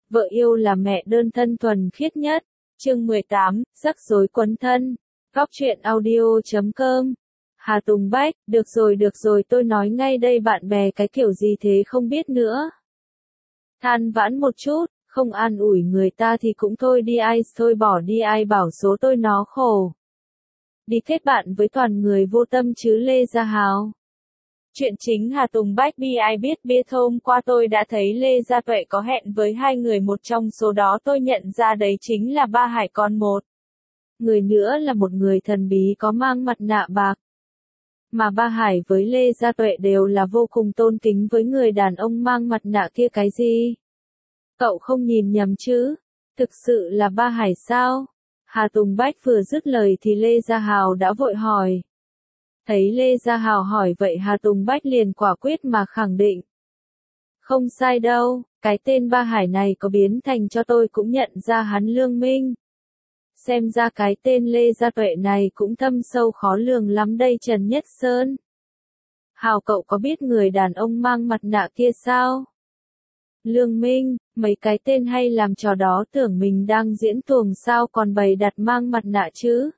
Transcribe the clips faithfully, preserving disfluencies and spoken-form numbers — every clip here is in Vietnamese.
Vợ yêu là mẹ đơn thân thuần khiết nhất. Chương mười tám, rắc rối quấn thân. Góc truyện audio chấm com. Hà Tùng Bách, được rồi được rồi tôi nói ngay đây bạn bè cái kiểu gì thế không biết nữa. Than vãn một chút, không an ủi người ta thì cũng thôi đi ai thôi bỏ đi ai bảo số tôi nó khổ. Đi kết bạn với toàn người vô tâm chứ Lê Gia Hào. Chuyện chính Hà Tùng Bách bi ai biết biết hôm qua tôi đã thấy Lê Gia Tuệ có hẹn với hai người, một trong số đó tôi nhận ra đấy chính là Ba Hải con một. Người nữa là một người thần bí có mang mặt nạ bạc. Mà Ba Hải với Lê Gia Tuệ đều là vô cùng tôn kính với người đàn ông mang mặt nạ kia cái gì? Cậu không nhìn nhầm chứ? Thực sự là Ba Hải sao? Hà Tùng Bách vừa dứt lời thì Lê Gia Hào đã vội hỏi. Thấy Lê Gia Hào hỏi vậy Hà Tùng Bách liền quả quyết mà khẳng định. Không sai đâu, cái tên Ba Hải này có biến thành cho tôi cũng nhận ra hắn Lương Minh. Xem ra cái tên Lê Gia Tuệ này cũng thâm sâu khó lường lắm đây Trần Nhất Sơn. Hào cậu có biết người đàn ông mang mặt nạ kia sao? Lương Minh, mấy cái tên hay làm trò đó tưởng mình đang diễn tuồng sao còn bày đặt mang mặt nạ chứ?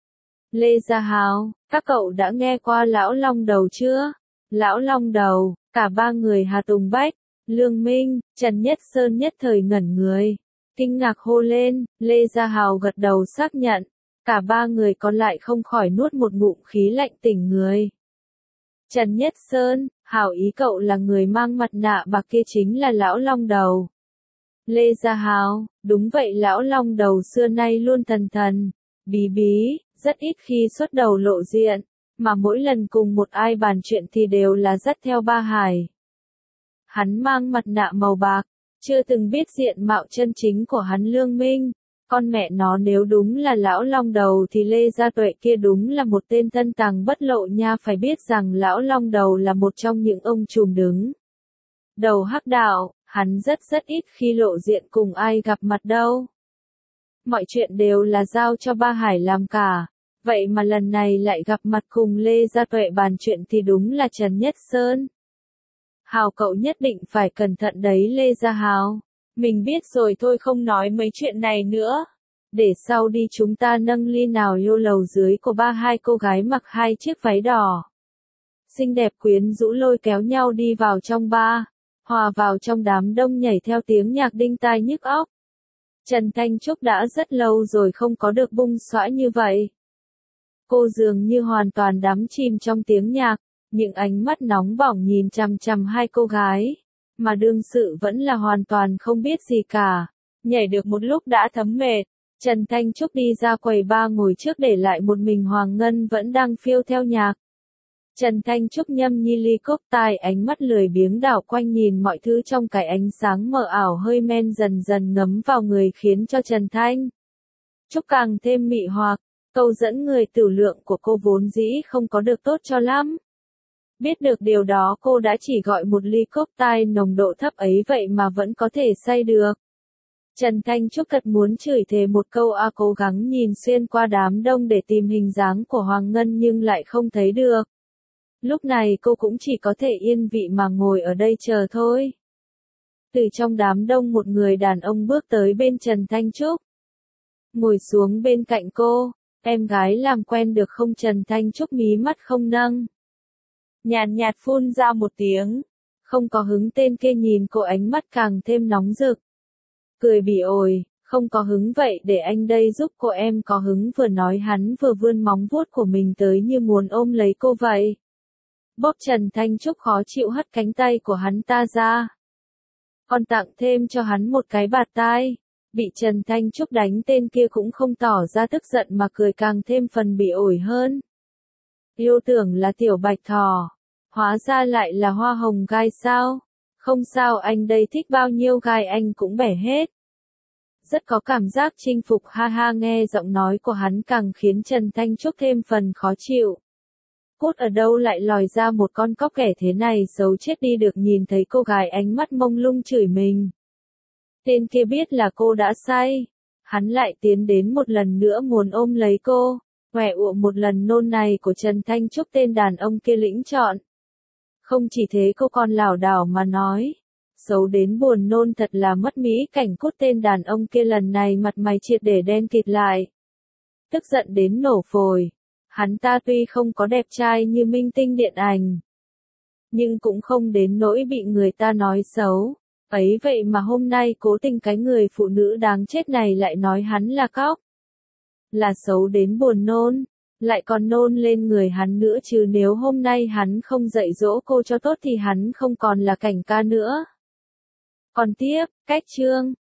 Lê Gia Hào, các cậu đã nghe qua Lão Long Đầu chưa? Lão Long Đầu, cả ba người Hà Tùng Bách, Lương Minh, Trần Nhất Sơn nhất thời ngẩn người. Kinh ngạc hô lên, Lê Gia Hào gật đầu xác nhận. Cả ba người còn lại không khỏi nuốt một ngụm khí lạnh tỉnh người. Trần Nhất Sơn, Hào ý cậu là người mang mặt nạ bạc kia chính là Lão Long Đầu. Lê Gia Hào, đúng vậy Lão Long Đầu xưa nay luôn thần thần, bí bí, rất ít khi xuất đầu lộ diện, mà mỗi lần cùng một ai bàn chuyện thì đều là dắt theo Ba Hải. Hắn mang mặt nạ màu bạc, chưa từng biết diện mạo chân chính của hắn Lương Minh. Con mẹ nó nếu đúng là Lão Long Đầu thì Lê Gia Tuệ kia đúng là một tên thân tàng bất lộ nha, phải biết rằng Lão Long Đầu là một trong những ông trùm đứng đầu hắc đạo, hắn rất rất ít khi lộ diện cùng ai gặp mặt đâu. Mọi chuyện đều là giao cho Ba Hải làm cả, vậy mà lần này lại gặp mặt cùng Lê Gia Tuệ bàn chuyện thì đúng là Trần Nhất Sơn. Hào cậu nhất định phải cẩn thận đấy Lê Gia Hào. Mình biết rồi thôi không nói mấy chuyện này nữa. Để sau đi chúng ta nâng ly nào yêu lầu dưới của ba hai cô gái mặc hai chiếc váy đỏ. Xinh đẹp quyến rũ lôi kéo nhau đi vào trong bar, hòa vào trong đám đông nhảy theo tiếng nhạc đinh tai nhức óc. Trần Thanh Trúc đã rất lâu rồi không có được bung xõa như vậy. Cô dường như hoàn toàn đắm chìm trong tiếng nhạc, những ánh mắt nóng bỏng nhìn chằm chằm hai cô gái. Mà đương sự vẫn là hoàn toàn không biết gì cả. Nhảy được một lúc đã thấm mệt, Trần Thanh Trúc đi ra quầy bar ngồi trước để lại một mình Hoàng Ngân vẫn đang phiêu theo nhạc. Trần Thanh Trúc nhâm nhi ly cốc tai, ánh mắt lười biếng đảo quanh nhìn mọi thứ trong cái ánh sáng mờ ảo hơi men dần dần ngấm vào người khiến cho Trần Thanh Trúc càng thêm mị hoặc. Câu dẫn người tử lượng của cô vốn dĩ không có được tốt cho lắm. Biết được điều đó cô đã chỉ gọi một ly cốc tai nồng độ thấp ấy vậy mà vẫn có thể say được. Trần Thanh Trúc cật muốn chửi thề một câu a cố gắng nhìn xuyên qua đám đông để tìm hình dáng của Hoàng Ngân nhưng lại không thấy được. Lúc này cô cũng chỉ có thể yên vị mà ngồi ở đây chờ thôi. Từ trong đám đông một người đàn ông bước tới bên Trần Thanh Trúc. Ngồi xuống bên cạnh cô, em gái làm quen được không? Trần Thanh Trúc mí mắt không nâng. Nhàn nhạt phun ra một tiếng, không có hứng. Tên kia nhìn cô ánh mắt càng thêm nóng rực. Cười bỉ ổi, không có hứng vậy để anh đây giúp cô em có hứng, vừa nói hắn vừa vươn móng vuốt của mình tới như muốn ôm lấy cô vậy. Bóp Trần Thanh Trúc khó chịu hất cánh tay của hắn ta ra. Còn tặng thêm cho hắn một cái bạt tai. Bị Trần Thanh Trúc đánh tên kia cũng không tỏ ra tức giận mà cười càng thêm phần bỉ ổi hơn. Yêu tưởng là tiểu bạch thỏ, hóa ra lại là hoa hồng gai sao? Không sao anh đây thích bao nhiêu gai anh cũng bẻ hết. Rất có cảm giác chinh phục ha ha, nghe giọng nói của hắn càng khiến Trần Thanh Trúc thêm phần khó chịu. Cốt ở đâu lại lòi ra một con cóc ghẻ thế này, xấu chết đi được. Nhìn thấy cô gái ánh mắt mông lung chửi mình. Tên kia biết là cô đã say. Hắn lại tiến đến một lần nữa muốn ôm lấy cô. Quẻ ụa một lần nôn này của Trần Thanh Trúc tên đàn ông kia lĩnh chọn. Không chỉ thế cô còn lảo đảo mà nói. xấu đến buồn nôn thật là mất mỹ cảnh cút tên đàn ông kia lần này mặt mày triệt để đen kịt lại. Tức giận đến nổ phổi. Hắn ta tuy không có đẹp trai như minh tinh điện ảnh, nhưng cũng không đến nỗi bị người ta nói xấu. Ấy vậy mà hôm nay cố tình cái người phụ nữ đáng chết này lại nói hắn là cóc. Là xấu đến buồn nôn. Lại còn nôn lên người hắn nữa chứ, nếu hôm nay hắn không dạy dỗ cô cho tốt thì hắn không còn là Cảnh ca nữa. Còn tiếp, cách chương.